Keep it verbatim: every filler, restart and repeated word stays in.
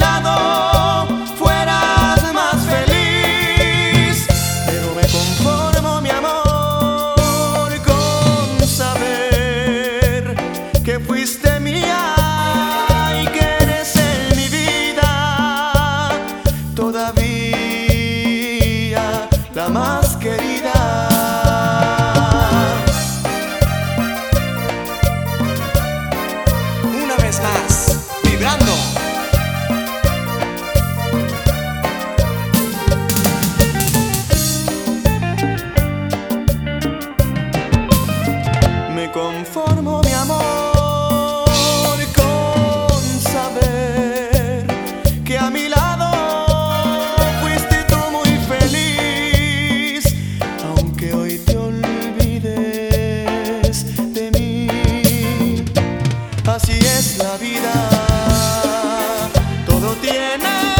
lado fueras más feliz. Pero me conformo, mi amor, con saber que fuiste mía y que eres en mi vida todavía la más querida. Una vez más, vibrando. Me conformo, mi amor, con saber que a mi lado fuiste tú muy feliz, aunque hoy te olvides de mí. Así es la vida, todo tiene